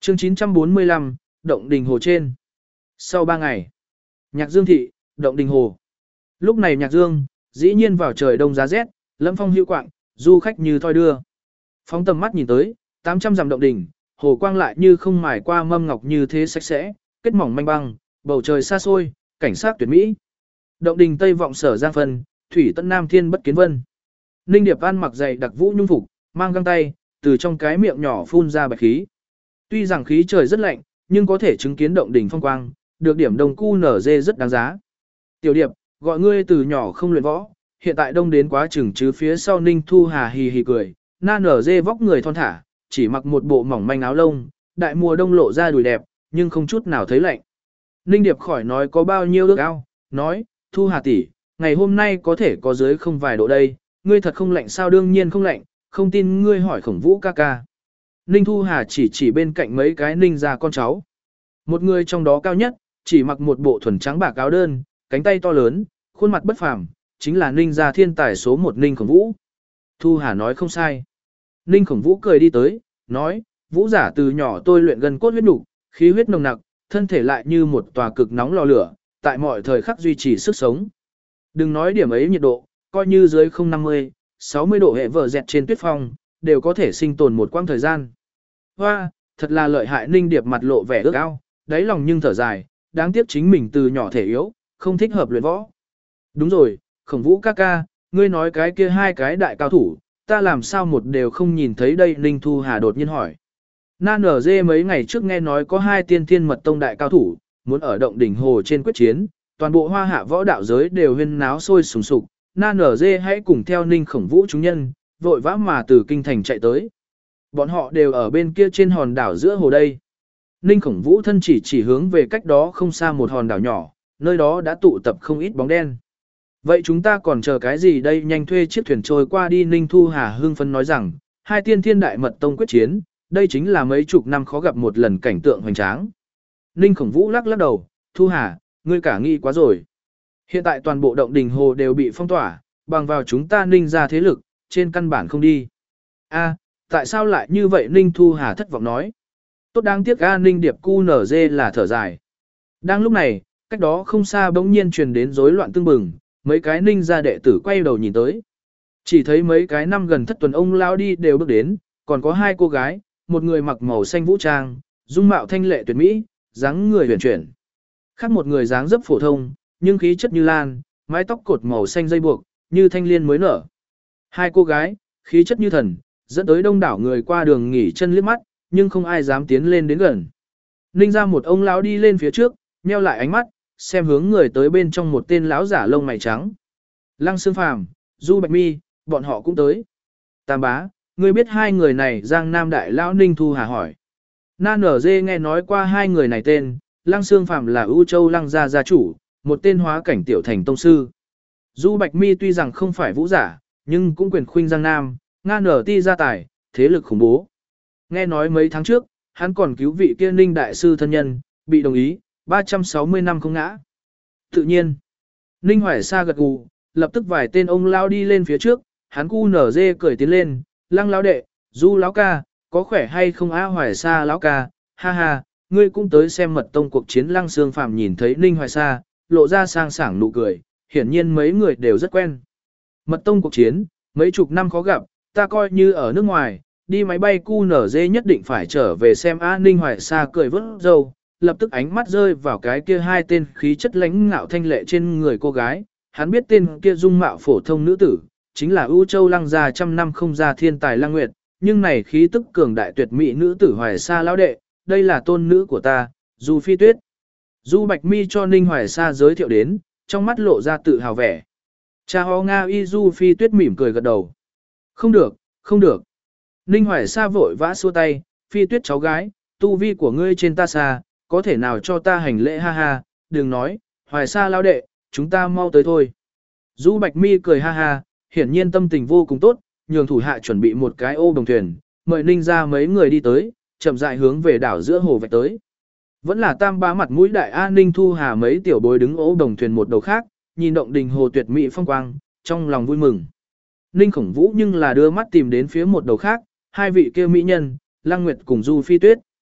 Chương 945, Động Đình Hồ trên. Sau 3 ngày, Nhạc Dương thị, Động Đình Hồ. Lúc này Nhạc Dương, dĩ nhiên vào trời đông giá rét, lâm phong hữu quạng, du khách như thoi đưa. Phóng tầm mắt nhìn tới, 800 dặm động đình, hồ quang lại như không mài qua mâm ngọc như thế sạch sẽ, kết mỏng manh băng, bầu trời xa xôi, cảnh sát tuyệt mỹ. Động đình Tây vọng sở giang phân, thủy tân nam thiên bất kiến vân. Ninh Điệp An mặc dày đặc vũ nhung phục, mang găng tay, từ trong cái miệng nhỏ phun ra bạch khí. Tuy rằng khí trời rất lạnh, nhưng có thể chứng kiến động đình phong quang, được điểm đồng cu nở dê rất đáng giá. Tiểu Điệp, gọi ngươi từ nhỏ không luyện võ, hiện tại đông đến quá chừng chứ phía sau Ninh Thu Hà hì hì cười, na nở dê vóc người thon thả, chỉ mặc một bộ mỏng manh áo lông, đại mùa đông lộ ra đùi đẹp, nhưng không chút nào thấy lạnh. Ninh Điệp khỏi nói có bao nhiêu ước ao, nói, Thu Hà tỷ, ngày hôm nay có thể có dưới không vài độ đây, ngươi thật không lạnh sao? Đương nhiên không lạnh, không tin ngươi hỏi Khổng Vũ ca ca. Ninh Thu Hà chỉ bên cạnh mấy cái ninh gia con cháu. Một người trong đó cao nhất, chỉ mặc một bộ thuần trắng bạc áo đơn, cánh tay to lớn, khuôn mặt bất phàm, chính là Ninh gia thiên tài số 1 Ninh Khổng Vũ. Thu Hà nói không sai. Ninh Khổng Vũ cười đi tới, nói, Vũ giả từ nhỏ tôi luyện gần cốt huyết nục, khí huyết nồng nặc, thân thể lại như một tòa cực nóng lò lửa, tại mọi thời khắc duy trì sức sống. Đừng nói điểm ấy nhiệt độ, coi như dưới 050, 60 độ hệ vở dẹt trên tuyết phong, đều có thể sinh tồn một quãng thời gian. Hoa, thật là lợi hại. Ninh Điệp mặt lộ vẻ ước ao, đáy lòng nhưng thở dài, đáng tiếc chính mình từ nhỏ thể yếu, không thích hợp luyện võ. Đúng rồi, Khổng Vũ ca ca, ngươi nói cái kia hai cái đại cao thủ, ta làm sao một đều không nhìn thấy đây? Ninh Thu Hà đột nhiên hỏi. Na nở dê mấy ngày trước nghe nói có hai tiên thiên mật tông đại cao thủ, muốn ở động đỉnh hồ trên quyết chiến, toàn bộ hoa hạ võ đạo giới đều huyên náo sôi sùng sục. Na nở dê hãy cùng theo Ninh Khổng Vũ chúng nhân, vội vã mà từ kinh thành chạy tới. Bọn họ đều ở bên kia trên hòn đảo giữa hồ đây. Ninh Khổng Vũ thân chỉ hướng về cách đó không xa một hòn đảo nhỏ, nơi đó đã tụ tập không ít bóng đen. Vậy chúng ta còn chờ cái gì đây? Nhanh thuê chiếc thuyền trôi qua đi. Ninh Thu Hà hưng phấn nói rằng, hai tiên thiên đại mật tông quyết chiến, đây chính là mấy chục năm khó gặp một lần cảnh tượng hoành tráng. Ninh Khổng Vũ lắc lắc đầu, Thu Hà, ngươi cả nghi quá rồi. Hiện tại toàn bộ động đình hồ đều bị phong tỏa, bằng vào chúng ta Ninh ra thế lực, trên căn bản không đi. A, tại sao lại như vậy? Ninh Thu Hà thất vọng nói. Tốt đáng tiếc A. Ninh Điệp cu nở dê là thở dài. Đang lúc này, cách đó không xa bỗng nhiên truyền đến rối loạn tương bừng, mấy cái Ninh gia đệ tử quay đầu nhìn tới. Chỉ thấy mấy cái năm gần thất tuần ông lao đi đều bước đến, còn có hai cô gái, một người mặc màu xanh vũ trang, dung mạo thanh lệ tuyệt mỹ, dáng người huyền chuyển. Khác một người dáng dấp phổ thông, nhưng khí chất như lan, mái tóc cột màu xanh dây buộc, như thanh liên mới nở. Hai cô gái, khí chất như thần, dẫn tới đông đảo người qua đường nghỉ chân liếc mắt, nhưng không ai dám tiến lên đến gần. Ninh ra một ông lão đi lên phía trước, nheo lại ánh mắt, xem hướng người tới bên trong một tên lão giả lông mày trắng. Lăng Xương Phàm, Du Bạch Mi, bọn họ cũng tới. Tam bá, ngươi biết hai người này? Giang Nam đại lão Ninh Thu Hà hỏi. Na nở dê nghe nói qua hai người này tên, Lăng Xương Phàm là ưu châu Lăng gia gia chủ, một tên hóa cảnh tiểu thành tông sư. Du Bạch Mi tuy rằng không phải vũ giả, nhưng cũng quyền khuynh Giang Nam, Nga nở ti gia tài, thế lực khủng bố. Nghe nói mấy tháng trước, hắn còn cứu vị kia Ninh đại sư thân nhân, bị đồng ý, 360 năm không ngã. Tự nhiên, Ninh Hoài Sa gật gù, lập tức vài tên ông lao đi lên phía trước, hắn cu nở dê cười tiến lên, Lăng lão đệ, Du lão ca, có khỏe hay không? A Hoài Sa lão ca, ha ha, ngươi cũng tới xem mật tông cuộc chiến. Lăng Xương Phàm nhìn thấy Ninh Hoài Sa, lộ ra sang sảng nụ cười, hiển nhiên mấy người đều rất quen. Mật tông cuộc chiến, mấy chục năm khó gặp, ta coi như ở nước ngoài, đi máy bay cu nở dê nhất định phải trở về xem. A Ninh Hoài Sa cười vớt râu, lập tức ánh mắt rơi vào cái kia hai tên khí chất lãnh ngạo thanh lệ trên người cô gái. Hắn biết tên kia dung mạo phổ thông nữ tử, chính là ưu châu Lăng gia trăm năm không ra thiên tài Lăng Nguyệt, nhưng này khí tức cường đại tuyệt mỹ nữ tử Hoài Sa lão đệ, đây là tôn nữ của ta, Du Phi Tuyết. Du Bạch Mi cho Ninh Hoài Sa giới thiệu đến, trong mắt lộ ra tự hào vẻ. Cha ho Nga y. Du Phi Tuyết mỉm cười gật đầu. Không được, không được. Ninh Hoài Sa vội vã xua tay, Phi Tuyết cháu gái, tu vi của ngươi trên ta xa, có thể nào cho ta hành lễ? Ha ha, đừng nói, Hoài Sa lão đệ, chúng ta mau tới thôi. Du Bạch Mi cười ha ha, hiển nhiên tâm tình vô cùng tốt, nhường thủ hạ chuẩn bị một cái ô đồng thuyền, mời Ninh ra mấy người đi tới, chậm rãi hướng về đảo giữa hồ vạch tới. Vẫn là tam bá mặt mũi đại A. Ninh Thu Hà mấy tiểu bối đứng ô đồng thuyền một đầu khác, nhìn động đình hồ tuyệt mỹ phong quang, trong lòng vui mừng. Ninh Khổng Vũ nhưng là đưa mắt tìm đến phía một đầu khác, hai vị kia mỹ nhân, Lăng Nguyệt cùng Du Phi Tuyết.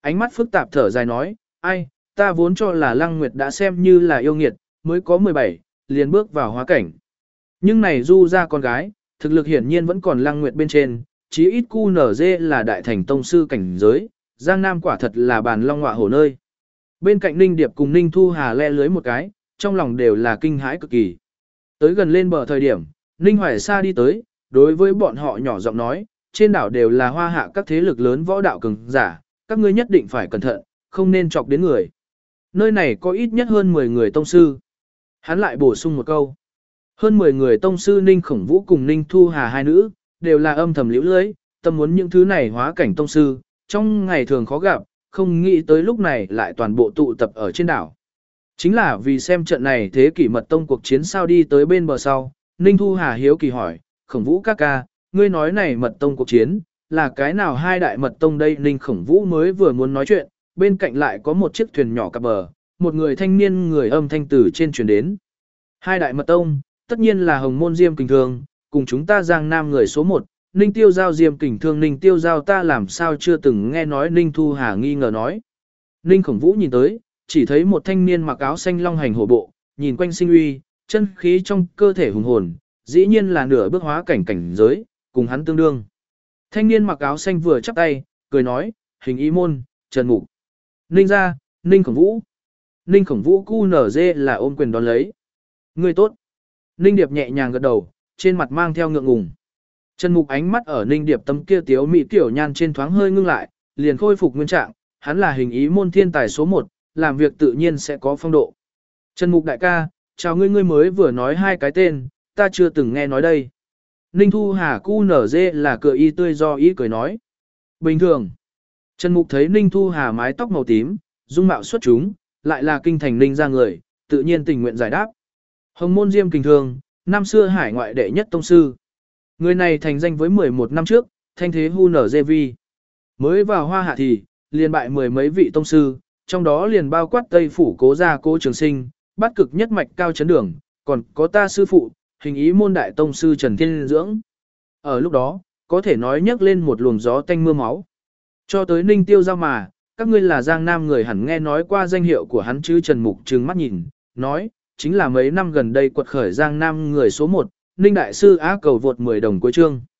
ánh mắt phức tạp thở dài nói, ai, ta vốn cho là Lăng Nguyệt đã xem như là yêu nghiệt, mới có 17, liền bước vào hóa cảnh. Nhưng này Du ra con gái, thực lực hiển nhiên vẫn còn Lăng Nguyệt bên trên, chí ít QNZ là đại thành tông sư cảnh giới, Giang Nam quả thật là bàn long ngọa hổ nơi. Bên cạnh Ninh Điệp cùng Ninh Thu Hà le lưới một cái, trong lòng đều là kinh hãi cực kỳ. Tới gần lên bờ thời điểm, Ninh Hoài Sa đi tới, đối với bọn họ nhỏ giọng nói, trên đảo đều là hoa hạ các thế lực lớn võ đạo cường giả, các ngươi nhất định phải cẩn thận, không nên chọc đến người. Nơi này có ít nhất hơn 10 người tông sư. Hắn lại bổ sung một câu. Hơn 10 người tông sư Ninh Khổng Vũ cùng Ninh Thu Hà hai nữ, đều là âm thầm liễu lưới, tâm muốn những thứ này hóa cảnh tông sư, trong ngày thường khó gặp, không nghĩ tới lúc này lại toàn bộ tụ tập ở trên đảo. Chính là vì xem trận này thế kỷ mật tông cuộc chiến sao đi tới bên bờ sau, Ninh Thu Hà hiếu kỳ hỏi, Khổng Vũ ca ca, ngươi nói này mật tông cuộc chiến, là cái nào hai đại mật tông đây? Ninh Khổng Vũ mới vừa muốn nói chuyện, bên cạnh lại có một chiếc thuyền nhỏ cập bờ, một người thanh niên người âm thanh từ trên truyền đến. Hai đại mật tông, tất nhiên là Hồng Môn Diêm Kình Thương, cùng chúng ta Giang Nam người số 1, Ninh Tiêu Giao Diêm Kình Thương. Ninh Tiêu Giao ta làm sao chưa từng nghe nói? Ninh Thu Hà nghi ngờ nói. Ninh Khổng Vũ nhìn tới, chỉ thấy một thanh niên mặc áo xanh long hành hổ bộ, nhìn quanh sinh uy, chân khí trong cơ thể hùng hồn, dĩ nhiên là nửa bước hóa cảnh cảnh giới, cùng hắn tương đương. Thanh niên mặc áo xanh vừa chắp tay, cười nói, Hình Ý Môn, Trần Mục. Ninh gia, Ninh Khổng Vũ. Ninh Khổng Vũ QNZ là ôm quyền đón lấy. Người tốt. Ninh Điệp nhẹ nhàng gật đầu, trên mặt mang theo ngượng ngùng. Trần Mục ánh mắt ở Ninh Điệp tấm kia tiếu mỹ tiểu nhan trên thoáng hơi ngưng lại, liền khôi phục nguyên trạng, hắn là Hình Ý Môn thiên tài số 1, làm việc tự nhiên sẽ có phong độ. Trần Mục đại ca, chào ngươi, ngươi mới vừa nói hai cái tên, ta chưa từng nghe nói đây. Ninh Thu Hà QNZ là cười y tươi do ý cười nói. Bình thường. Trần Mục thấy Ninh Thu Hà mái tóc màu tím, dung mạo xuất chúng, lại là kinh thành Ninh ra người, tự nhiên tình nguyện giải đáp. Hồng Môn Diêm Kình Thương, năm xưa hải ngoại đệ nhất tông sư. Người này thành danh với 11 năm trước, thanh thế hu nở dê vi. Mới vào Hoa Hạ thì, liền bại 10 mấy vị tông sư, trong đó liền bao quát Tây Phủ Cố Gia Cố Trường Sinh, bát cực nhất mạch Cao Chấn Đường, còn có ta sư phụ, Hình Ý Môn đại tông sư Trần Thiên Dưỡng. Ở lúc đó, có thể nói nhấc lên một luồng gió tanh mưa máu. Cho tới Ninh Tiêu Giao mà, các ngươi là Giang Nam người hẳn nghe nói qua danh hiệu của hắn chứ? Trần Mục trừng mắt nhìn, nói, chính là mấy năm gần đây quật khởi Giang Nam người số 1, Ninh Đại Sư Á cầu vượt 10 đồng cuối chương.